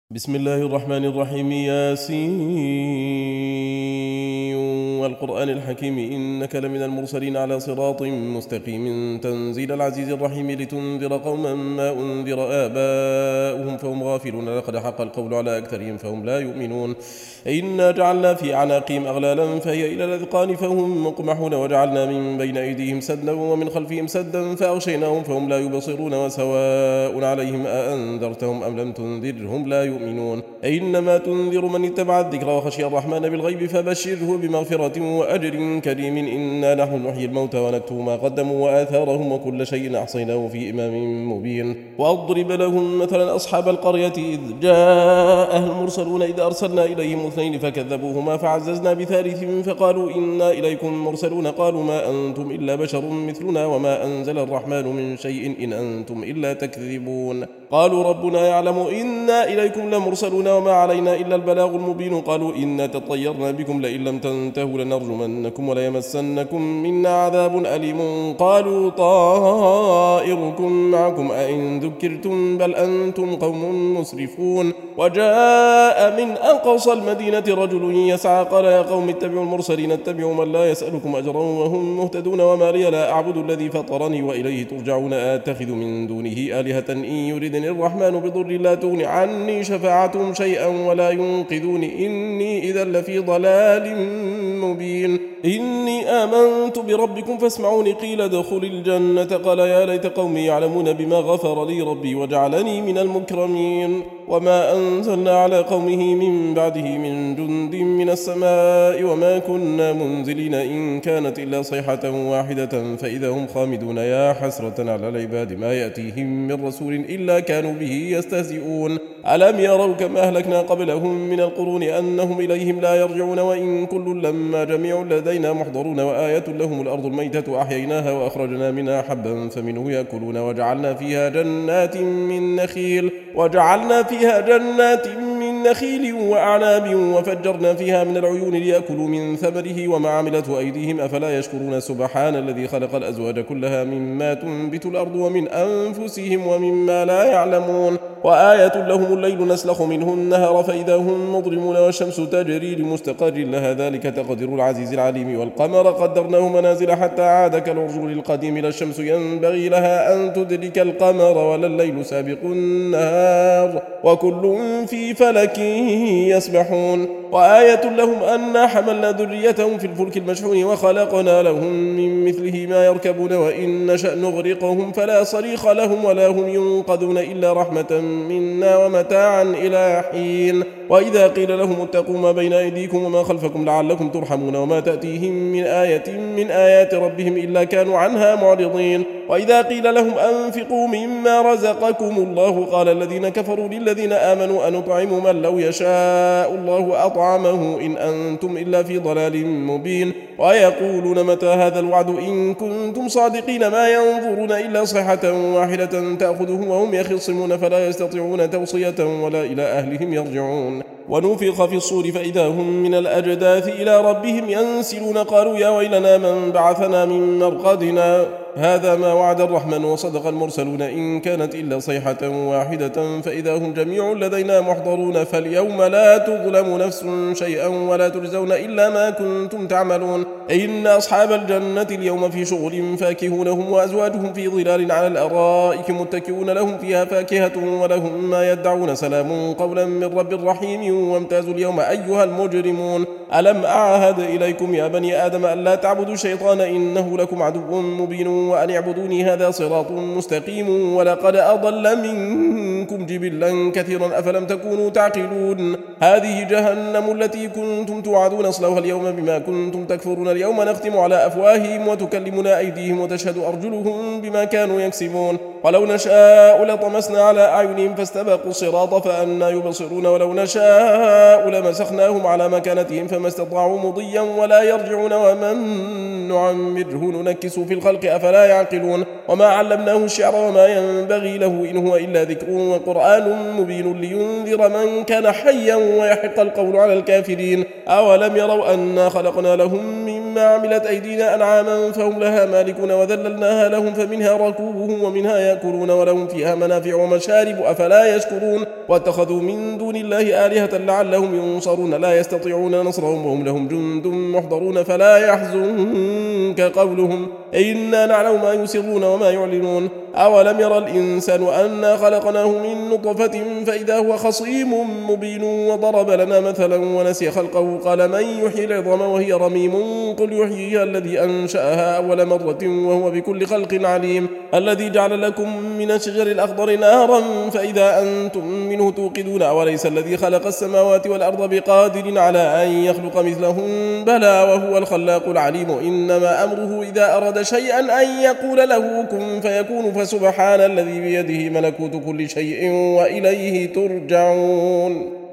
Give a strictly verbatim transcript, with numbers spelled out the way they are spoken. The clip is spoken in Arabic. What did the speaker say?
بسم الله الرحمن الرحيم. ياسين والقرآن الحكيم إنك لمن المرسلين على صراط مستقيم تنزيل العزيز الرحيم لتنذر قوما ما أنذر آباؤهم فهم غافلون لقد حق القول على أكثرهم فهم لا يؤمنون. إنا جعلنا في أعناقهم أغلالا فهي إلى الأذقان فهم مقمحون وجعلنا من بين أيديهم سدا ومن خلفهم سدا فأغشيناهم فهم لا يبصرون وسواء عليهم أأنذرتهم أم لم تنذرهم لا يؤمنون. إنما تنذر من اتبع الذكر وخشي الرحمن بالغيب فبشره بمغفرة وأجر كريم. إنا نحن نحيي الموتى ونكتب ما قدموا وآثارهم وكل شيء أحصيناه في إمام مبين. وأضرب لهم مثلا أصحاب القرية إذ جاءها المرسلون إذ أرسلنا إليهم اثنين فكذبوهما فعززنا بثالث فقالوا إنا إليكم مرسلون قالوا ما أنتم إلا بشر مثلنا وما أنزل الرحمن من شيء إن أنتم إلا تكذبون. قالوا ربنا يعلم إنا إليكم لمرسلون وما علينا إلا البلاغ المبين. قالوا إنا تطيرنا بكم لئن لم تنتهوا لنرجمنكم وليمسنكم منا عذاب أليم. قالوا طائركم معكم أئن ذكرتم بل أنتم قوم مسرفون. وجاء من أقصى المدينة رجل يسعى قال يا قوم اتبعوا المرسلين اتبعوا من لا يسألكم أجرا وهم مهتدون وما لي لا أعبد الذي فطرني وإليه ترجعون. أتخذ من دونه آلهة إن يردني الرحمن بضر لا تغن عني شفاعتهم شيئا ولا ينقذون إني إذا لفي ضلال مبين. إني آمنت بربكم فاسمعوني قيل ادخل الجنة قال يا ليت قومي يعلمون بما غفر لي ربي وجعلني من المكرمين. وما أنزلنا على قومه من بعده من جند من السماء وما كنا منزلين إن كانت إلا صيحة واحدة فإذا هم خامدون. يا حسرة على العباد ما يأتيهم من رسول إلا كانوا به يستهزئون. ألم يروا كما أهلكنا قبلهم من القرون أنهم إليهم لا يرجعون وإن كل لما جميع لدينا محضرون. وآية لهم الأرض الميتة أحييناها وأخرجنا منها حبا فمنه يأكلون وجعلنا فيها جنات من نخيل وجعلنا فيها جنات من نخيل وأعناب وفجرنا فيها من العيون ليأكلوا من ثمره وما عملته أيديهم أفلا يشكرون. سبحان الذي خلق الأزواج كلها مما تنبت الأرض ومن أنفسهم ومما لا يعلمون. وآية لهم الليل نسلخ منه النهر فإذا هم مظلمون والشمس تجري لمستقر لها ذلك تقدير العزيز العليم. والقمر قدرناه منازل حتى عاد كالعرجون القديم. لا الشمس ينبغي لها أن تدرك القمر ولا الليل سابق النهار وكل في فلك يسبحون. وآية لهم أنا حملنا ذريتهم في الفلك المشحون وخلقنا لهم من مثله ما يركبون وإن نشأ نغرقهم فلا صريخ لهم ولا هم ينقذون إلا رحمة منا ومتاعا إلى حين. وإذا قيل لهم اتقوا ما بين أيديكم وما خلفكم لعلكم ترحمون وما تأتيهم من آية من آيات ربهم إلا كانوا عنها معرضين. وإذا قيل لهم أنفقوا مما رزقكم الله قال الذين كفروا للذين آمنوا أنطعم من لو يشاء الله أطعمه إن أنتم إلا في ضلال مبين. ويقولون متى هذا الوعد إن كنتم صادقين ما ينظرون إلا صيحة واحدة تأخذهم وهم يخصمون فلا يستطيعون توصية ولا إلى أهلهم يرجعون. ونفخ في الصور فإذا هم من الأجداث إلى ربهم ينسلون قالوا يا ويلنا من بعثنا من مرقدنا هذا ما وعد الرحمن وصدق المرسلون إن كانت إلا صيحة واحدة فإذا هم جميع لدينا محضرون. فاليوم لا تظلم نفس شيئا ولا تجزون إلا ما كنتم تعملون. إن أصحاب الجنة اليوم في شغل فاكهون هم وأزواجهم في ظلال على الأرائك متكئون لهم فيها فاكهة ولهم ما يدعون سلام قولا من رب رحيم. وامتازوا اليوم أيها المجرمون. ألم أعهد إليكم يا بني آدم ألا تعبدوا الشيطان إنه لكم عدو مبين وأن اعبدوني هذا صراط مستقيم. ولقد أضل منكم جبلا كثيرا أفلم تكونوا تعقلون. هذه جهنم التي كنتم توعدون اصلوها اليوم بما كنتم تكفرون. اليوم نختم على أفواههم وتكلمنا أيديهم وتشهد أرجلهم بما كانوا يكسبون. ولو نشاء لطمسنا على أعينهم فاستبقوا الصراط فأنى يبصرون. ولو نشاء لمسخناهم على مكانتهم فما استطاعوا مضيا ولا يرجعون. ومن نعمره ننكس في الخلق أفلا يعقلون. وما علمناه الشعر وما ينبغي له إن هو إلا ذكر وقرآن مبين لينذر من كان حيا ويحق القول على الكافرين. أولم يروا أنا خلقنا لهم من مما عملت أيدينا أنعاما فهم لها مالكون وذللناها لهم فمنها ركوبهم ومنها يأكلون ولهم فيها منافع ومشارب أفلا يشكرون واتخذوا من دون الله آلهة لعلهم ينصرون لا يستطيعون نصرهم وهم لهم جند محضرون فلا يحزنك قولهم إنا نعلم ما يسرون وما يعلنون أولم يرى الإنسان أنا خلقناه من نطفة فإذا هو خصيم مبين وضرب لنا مثلا ونسي خلقه قال من يحيي العظام وهي رميم قل يحييها الذي أنشأها أول مرة وهو بكل خلق عليم الذي جعل لكم من الشجر الأخضر نارا فإذا أنتم منه توقدون وليس الذي خلق السماوات والأرض بقادر على أن يخلق مثلهم بلى وهو الخلاق العليم إنما أمره إذا أراد شيئا أن يقول له كن فيكون فسبحان الذي بيده ملكوت كل شيء وإليه ترجعون.